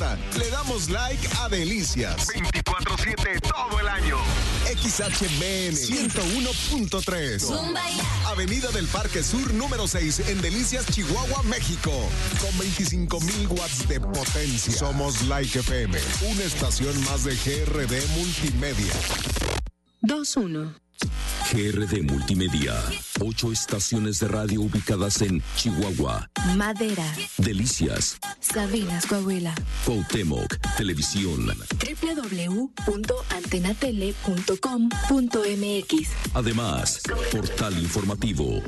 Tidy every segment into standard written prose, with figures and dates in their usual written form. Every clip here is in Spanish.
semana le damos like a Delicias. 24/7 todo el año. XHBN 101.3. Avenida del Parque Sur número 6 en Delicias, Chihuahua, México. Con 25,000 watts de potencia. Somos Like FM, una estación más de GRD Multimedia. 2-1. GRD Multimedia, 8 estaciones de radio ubicadas en Chihuahua, Madera, Delicias, Sabinas, Coahuila, Cuauhtémoc, Televisión, www.antenatele.com.mx. Además, portal informativo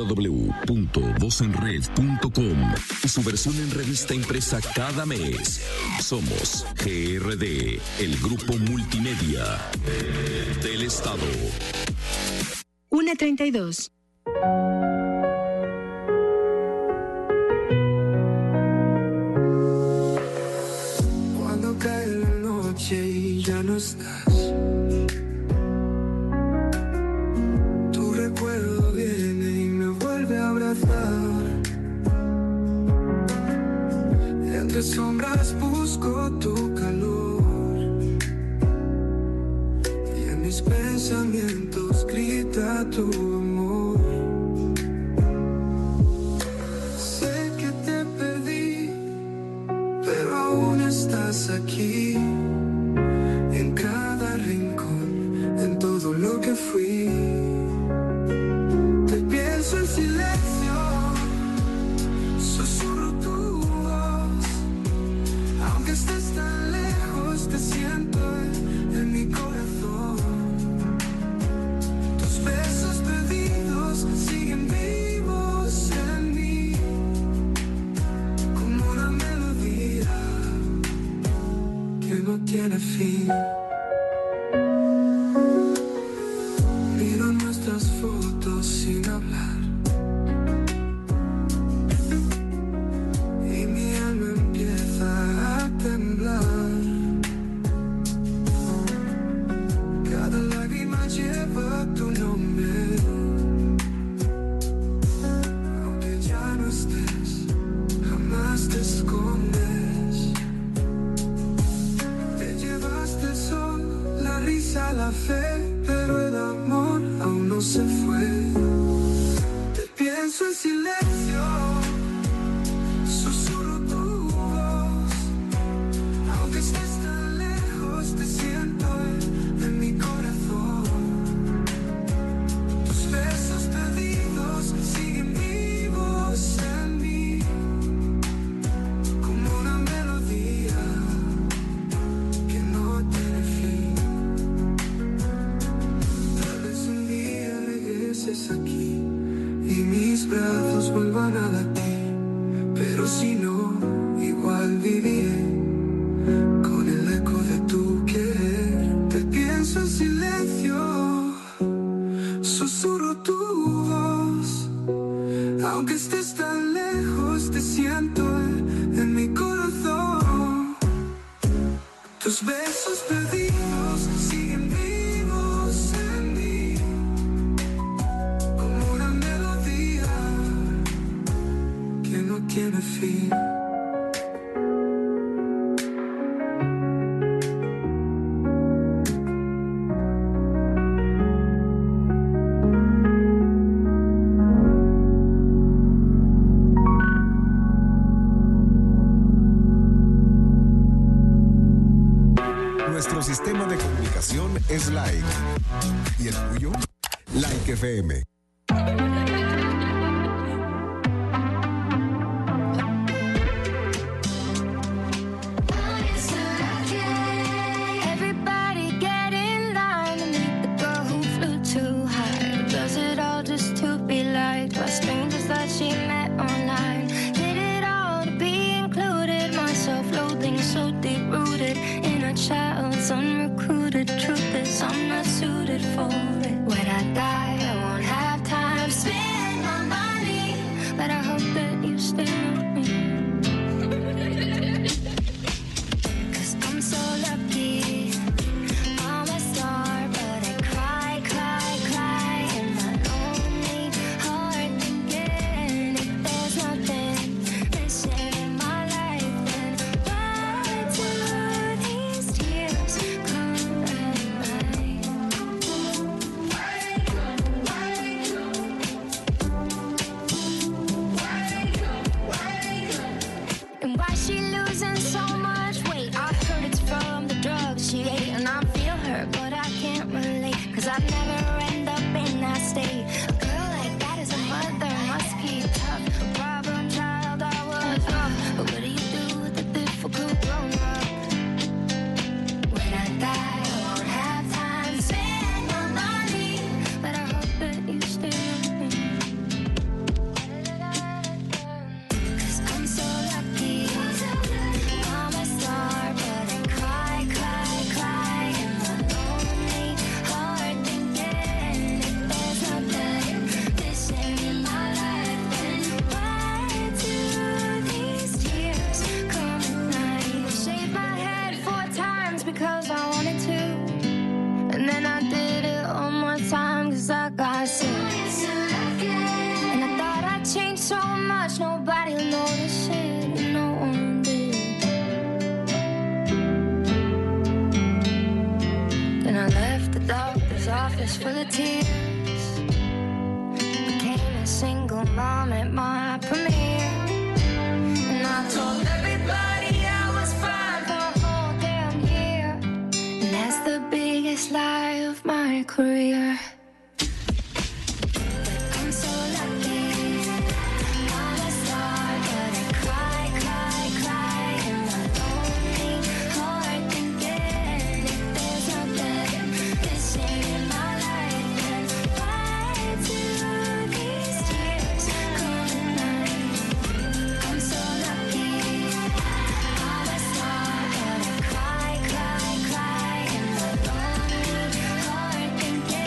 www.vozenred.com y su versión en revista impresa cada mes. Somos GRD, el grupo multimedia del Estado. 1:32. Cuando cae la noche y ya no estás, tu recuerdo viene y me vuelve a abrazar. Entre sombras busco tu calor y en mis pensamientos grita tu amor. Sé que te perdí, pero aún estás aquí, en cada rincón, en todo lo que fui. Te pienso en silencio, susurro tu voz, aunque estés tan lejos, te siento en mi corazón. Tus besos perdidos siguen vivos en mí, como una melodía que no tiene fin. Miro nuestras fotos sin hablar y mi alma empieza a temblar. Cada lágrima lleva tu nombre, aunque ya no estés, jamás te escondes. Te llevaste el sol, la risa, la fe, pero el amor aún no se fue. Te pienso en silencio, susurro tu voz, aunque estés tan lejos, te siento en mi corazón. Tus besos perdidos siguen vivos en mí, como una melodía que no tiene fin. Tal vez un día regreses aquí y mis brazos vuelvan a latir, pero si no, igual viviré con el eco de tu querer. Te pienso en silencio, susurro tu voz, aunque estés tan lejos, te siento en mi corazón. Tus besos perdidos siguen vivos en mí, como una melodía que no tiene fin. Nuestro sistema de comunicación es Like. ¿Y el tuyo? Like FM. Everybody get in line and meet the girl who flew too high. Does it all just to be liked by strangers that she met online. Did it all to be included. My self-loathing so deep-rooted in a child's unrecruited. Truth is I'm not suited for it. When I die I won't have Why she losing so much weight? I heard it's from the drugs she ate, and I feel her, but I can't relate, 'cause I'd never end up in that state. A girl like that is a mother, must be tough. A problem child, I was rough. But what do you do with a difficult grown up? When I die, I won't have time to spend on money, but I hope that you stay with me. 'Cause I'm so lucky. I'm a star, but I cry, cry, cry in my lonely heart, thinking if there's nothing missing in my life, then why do these tears come at night? Shaved my head 4 times because I wanted to, and then I did it one more time 'cause I got sick. And I thought I'd changed so much, nobody will notice it, and no one did. Then I left the doctor's office full of tears, became a single mom at my premiere, and I told everybody I was fine for a whole damn year, and that's the biggest lie of my career. I'm so lucky. I'm a star, but I cry, cry, cry in my lonely heart, thinking if there's nothing missing in my life, then why do these tears come at night? I'm so lucky. I'm a star, but I cry, cry, cry in my lonely heart, thinking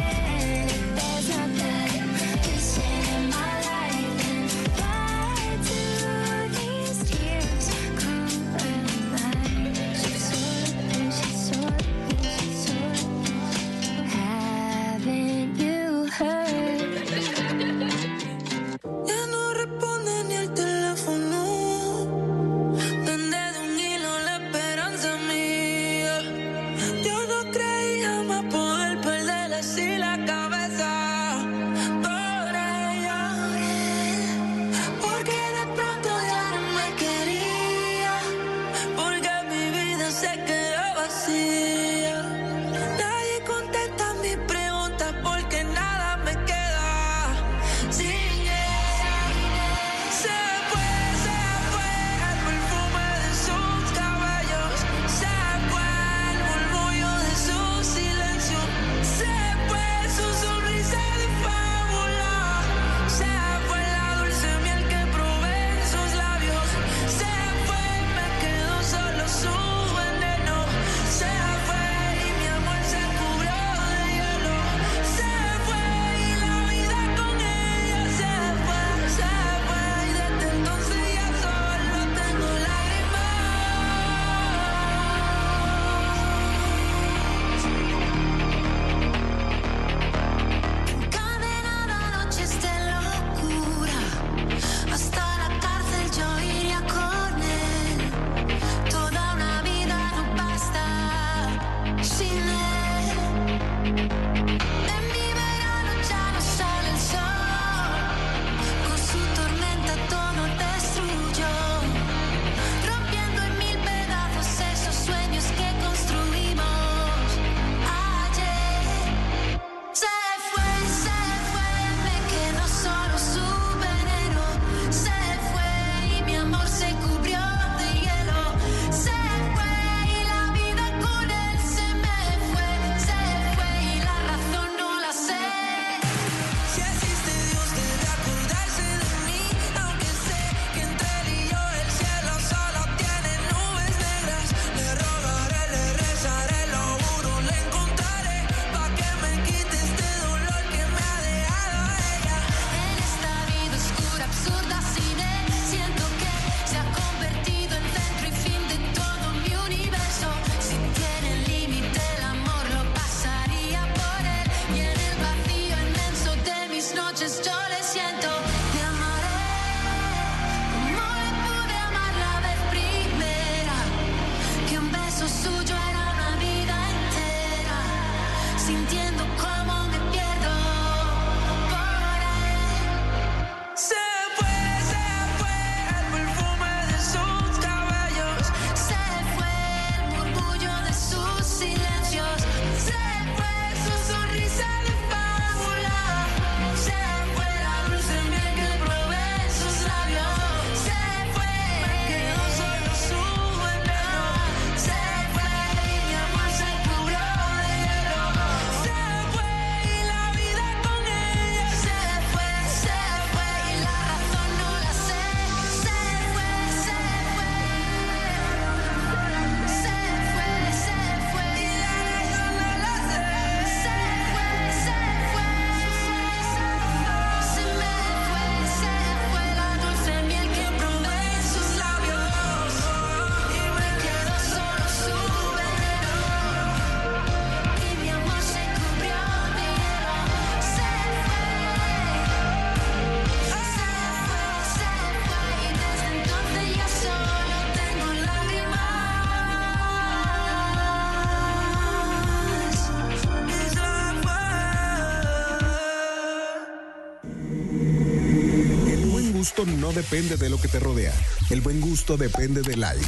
gusto no depende de lo que te rodea. El buen gusto depende del aire.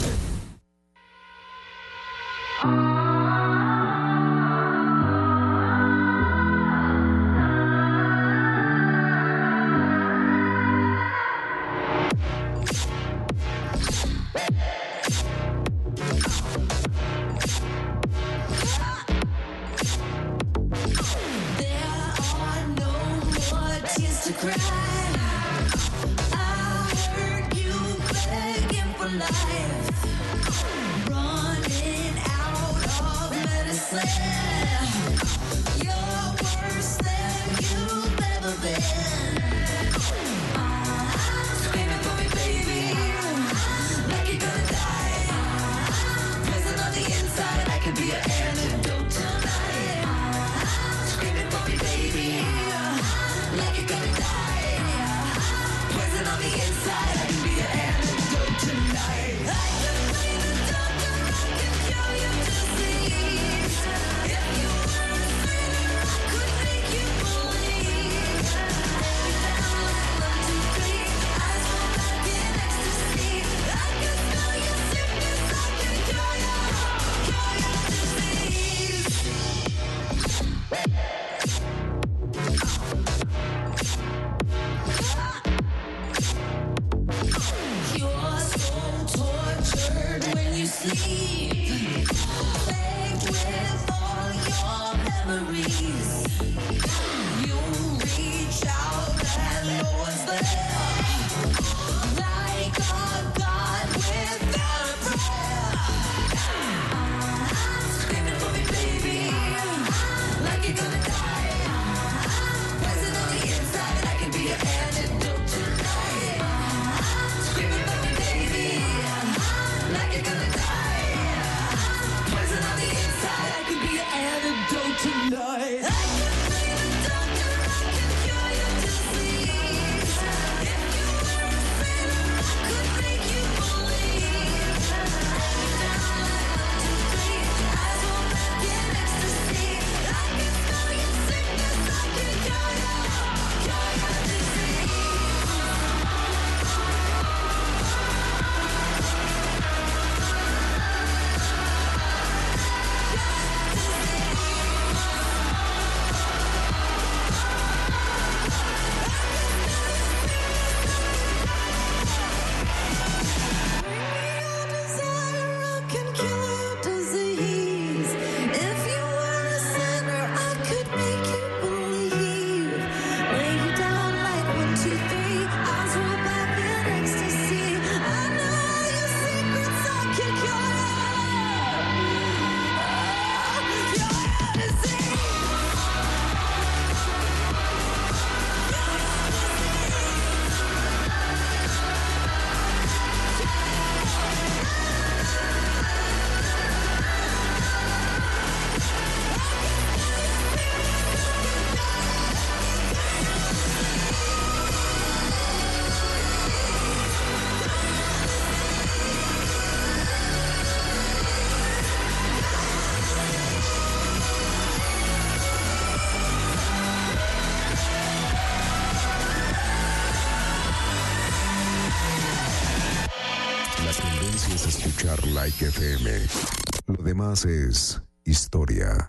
Like FM. Lo demás es historia.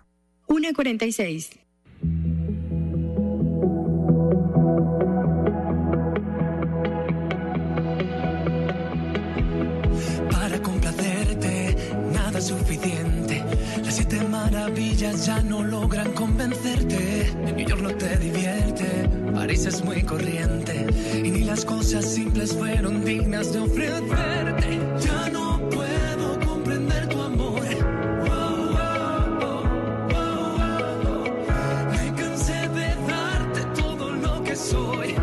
1:46. Para complacerte, nada es suficiente. Las 7 maravillas ya no logran convencerte. New York no te divierte, París es muy corriente. Y ni las cosas simples fueron dignas de ofrecerte. Ya no puedo comprender tu amor. Me cansé de darte todo lo que soy.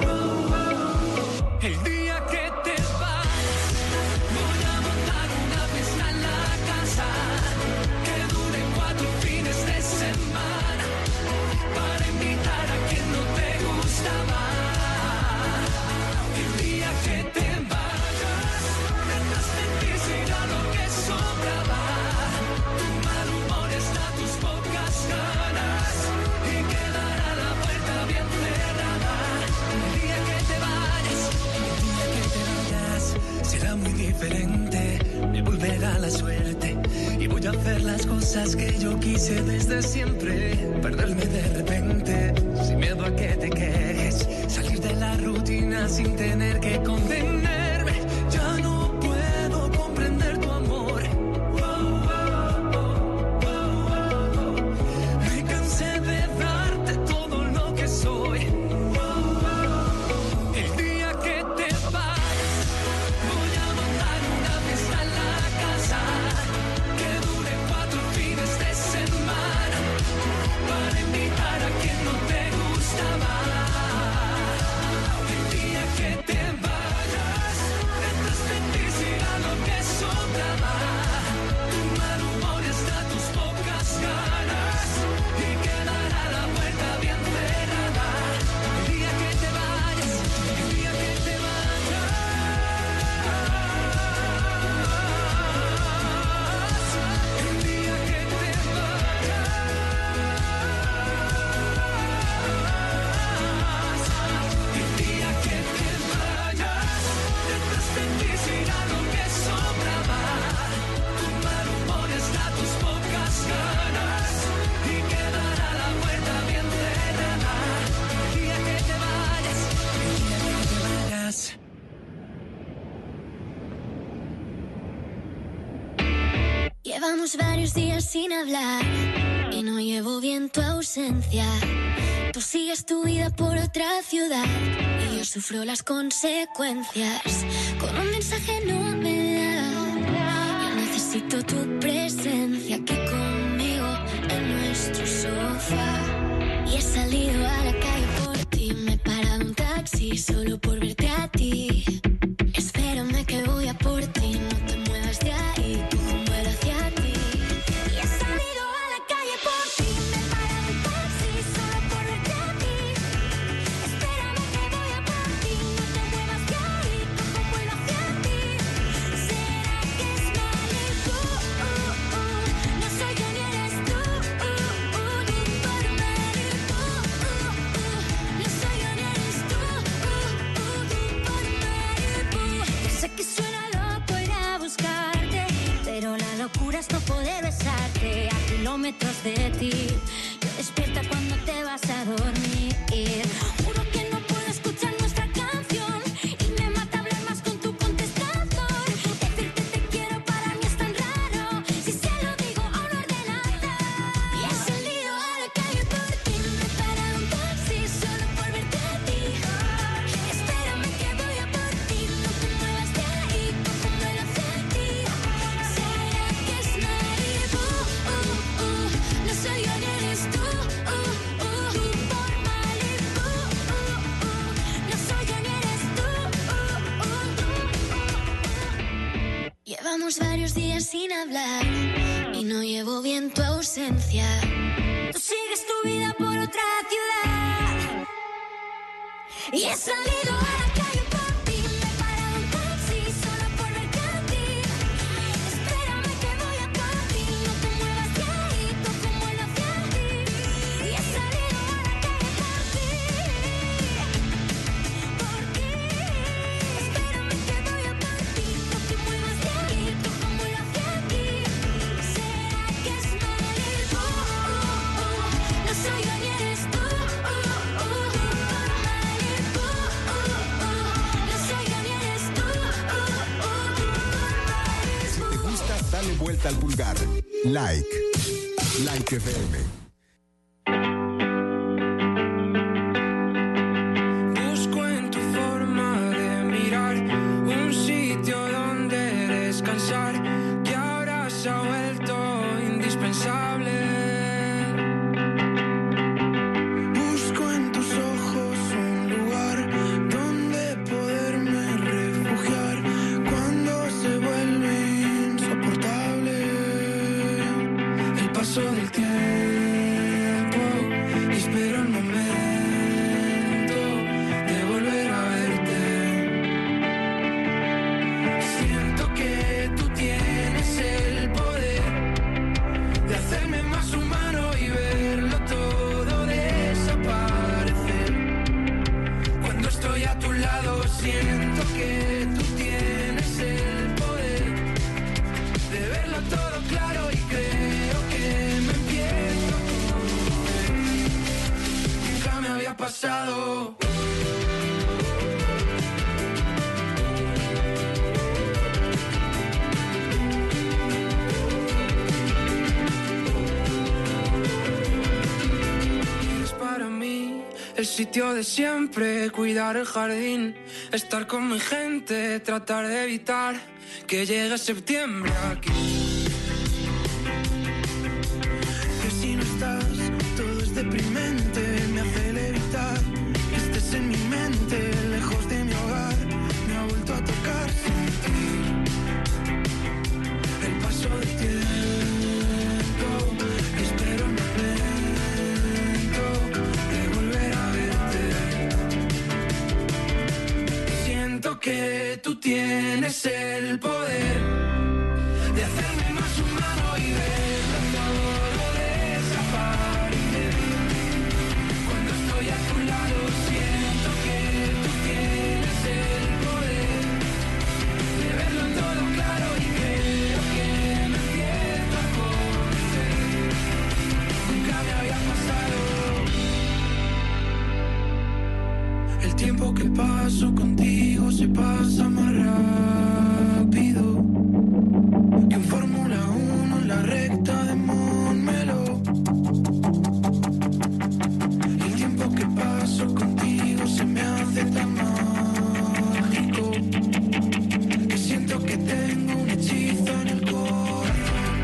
El día que te vas, voy a montar una fiesta en la casa que dure 4 fines de semana para invitar a quien no te gustaba. El día que te vayas, tendrás mala suerte y voy a hacer las cosas que yo quise desde siempre. Perderme de repente, sin miedo a que te quejes. Salir de la rutina sin tener que contenerme. Ya no puedo comprender tu amor. Me cansé de darte todo lo que soy. El día que te vayas, voy a montar una fiesta en la casa que dure 4 fines de semana para invitar a quien no te gustaba. El día que te vayas, detrás de ti siga lo que sobraba. Tu mal humor y hasta tus pocas ganas y quedará la puerta bien cerrada. El día que te vayas, el día que te vayas, el día que te vayas, el día que te vayas, detrás de ti será lo que sobraba. Tu mal humor está tus pocas ganas y quedará la puerta bien cerrada. El día que te vayas, el día que te vayas. Llevamos varios días sin hablar y no llevo bien tu ausencia. Tú sigues tu vida por otra ciudad y yo sufro las consecuencias. Con un mensaje no me da. Yo necesito tu presencia aquí conmigo en nuestro sofá. Y he salido a la calle por ti, me he parado un taxi solo por verte a ti. Espérame que voy a por ti, no te muevas de ahí, cojo un vuelo hacia ti. Y he salido a la calle por ti, me he parado un taxi solo por verte a ti. Espérame que voy a por ti, no te muevas de ahí, cojo un vuelo hacia ti. ¿Será que es Malibu? No soy yo ni eres tú, tú por Malibu. No soy yo ni eres tú, tú por Malibu. Yo sé que suena loco ir a buscarte, pero la locura es no poder besarte a kilómetros de ti. Yo despierta cuando te vas a dormir. Juro que no puedo escuchar nuestra canción y me mata hablar más con tu contestador. Decirte te quiero para mí es tan raro, si se lo digo a un ordenador. Y he salido a la calle por ti, me he parado un taxi solo por verte a ti. Espérame que voy a por ti, no te muevas de ahí, cojo un vuelo hacia ti. ¿Será que es Malibu? No soy yo ni eres tú, tú por Malibu. No soy yo ni eres tú. Llevamos varios días sin hablar y no llevo bien tu ausencia. Tú sigues tu vida por otra ciudad y he salido a la calle por ti, me he parado un taxi solo por verte a ti. Espérame que voy a por ti, no te muevas de ahí, cojo un vuelo hacia ti. Y he salido a la calle por ti, por ti. Espérame que voy a por ti, no te muevas de ahí, cojo un vuelo hacia ti. ¿Será que es Malibu? No soy yo ni eres tú, por Malibu. No soy yo ni eres tú, Si te gusta, dale vuelta al pulgar. Like FM. Busco en tu forma de mirar un sitio donde descansar que ahora se ha vuelto indispensable. Busco en tus ojos un lugar donde poderme refugiar cuando se vuelve insoportable el paso del tiempo y espero el momento de volver a verte. Siento que tú tienes el poder de hacerme más pasado. Es para mí el sitio de siempre, cuidar el jardín, estar con mi gente, tratar de evitar que llegue septiembre aquí. Que si no estás, todo es deprimente, me hace levitar, que estés en mi mente, lejos de mi hogar, me ha vuelto a tocar sentir el paso del tiempo, y espero un momento de volver a verte. Siento que tú tienes el poder de hacerme más humano y verlo todo desaparecer. Cuando estoy a tu lado siento que tú tienes el poder de verlo todo claro y creo que me empiezo a conocer. Nunca me había pasado. El tiempo que paso contigo se pasa más rápido que un Fórmula 1 en la recta de Montmeló. El tiempo que paso contigo se me hace tan mágico que siento que tengo un hechizo en el corazón.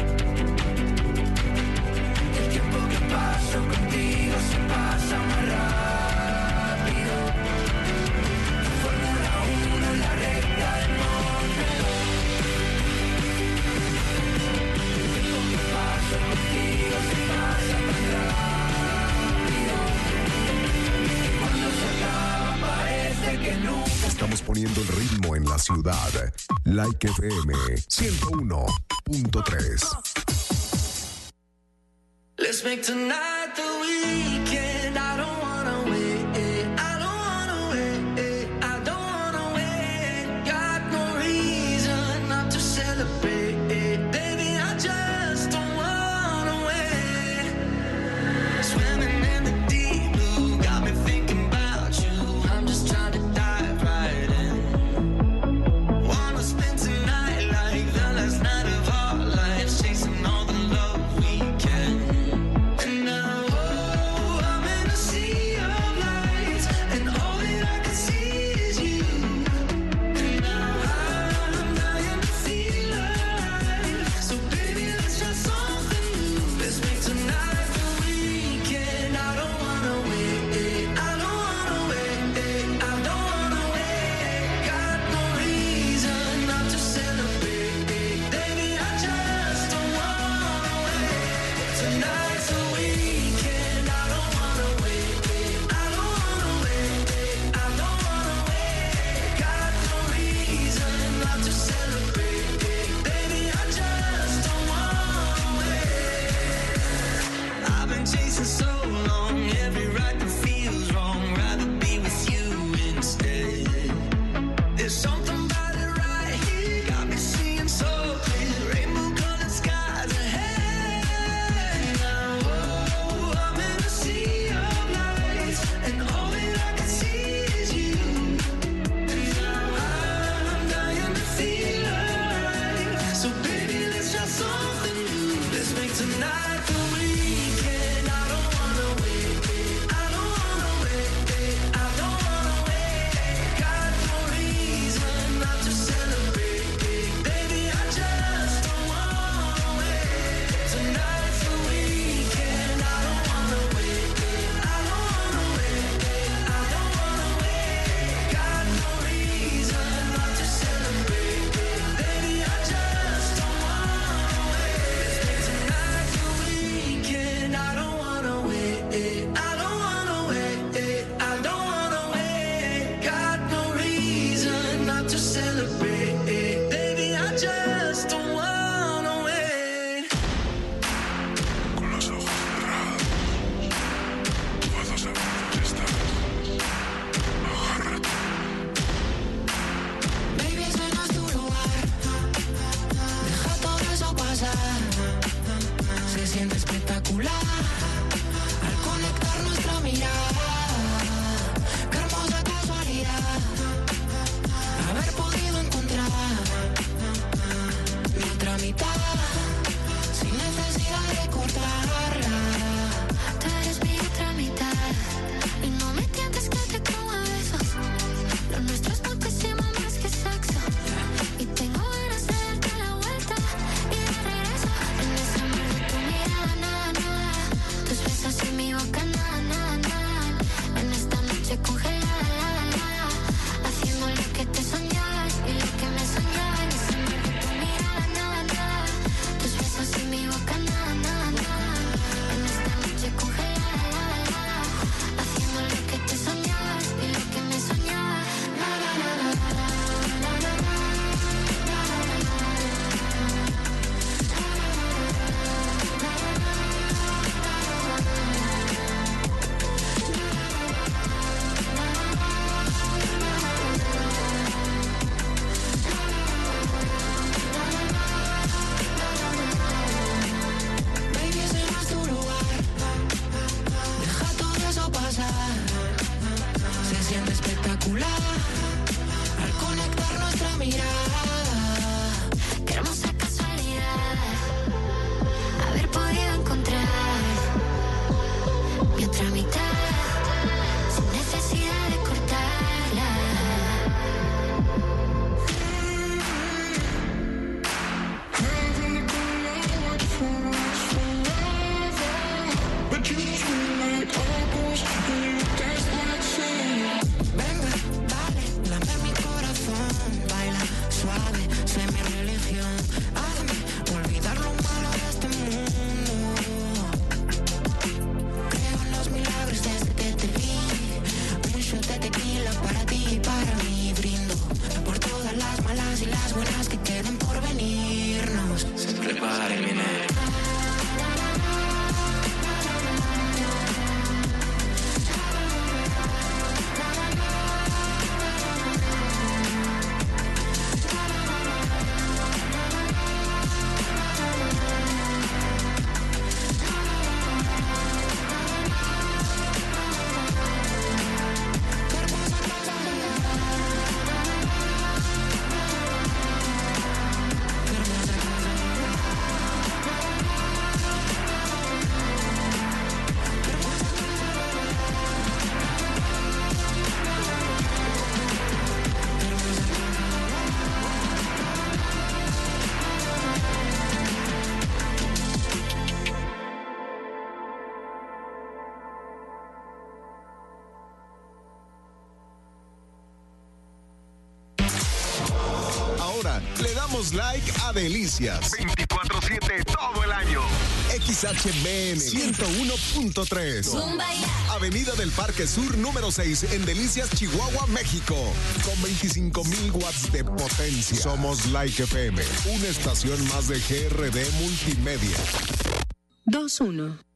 El tiempo que paso contigo se pasa más rápido que un Fórmula 1 en la recta de Montmeló. El tiempo que paso contigo se pasa tan rápido que cuando se acaba parece que nunca. Estamos poniendo el ritmo en la ciudad. Like FM 101.3. Let's make tonight the weekend. I don't wanna wait. I don't wanna wait. I don't wanna wait. Got no reason not to celebrate. Baby, I just don't wanna wait. Swimming in the deep blue, got me thinking about you. I'm just trying to dive right in. Wanna spend tonight like the last night of our lives, chasing all the love we can. And now, oh, I'm in a sea of lights, and all that I can see is you. And now I'm dying to feel alive. So baby, let's try something new. Let's make tonight the weekend. I don't wanna wait. I don't wanna wait. I don't wanna wait. Got no reason not to celebrate. Baby, I just don't wanna wait. Tonight's the weekend. I don't wanna wait. I don't wanna wait. I don't wanna wait. Got no reason not to celebrate. Baby, I just don't wanna wait. I've been chasing so long, every right that feels wrong. Rather be with you instead. There's something about it right here, got me seeing so clear. Rainbow colored skies ahead. Now, oh, I'm in a sea of lights, and all that I can see is you. And now I'm dying to feel alive. So baby, let's try something new. Let's make tonight the weekend. I don't wanna wait. I don't wanna wait. I don't wanna wait. Got no reason not to celebrate. Baby, I just don't wanna wait. Tonight's the weekend. I don't wanna wait. I don't wanna wait. I don't wanna wait. Got no reason not to celebrate. Baby, I just don't wanna wait. Let's make tonight the weekend. I don't wanna wait. I don't wanna wait. I don't wanna wait. Got no reason not to celebrate. Baby, I just don't wanna wait. Con los ojos cerrados, vas a saber dónde estás. Agárrate. Baby, ese no es tu lugar. Deja todo eso pasar. Se siente espectacular al conectar nuestra mirada. Somos like a Delicias. 24/7 todo el año. XHBN 101.3. Avenida del Parque Sur número 6 en Delicias, Chihuahua, México. Con 25,000 watts de potencia. Somos Like FM, una estación más de GRD Multimedia. 2-1.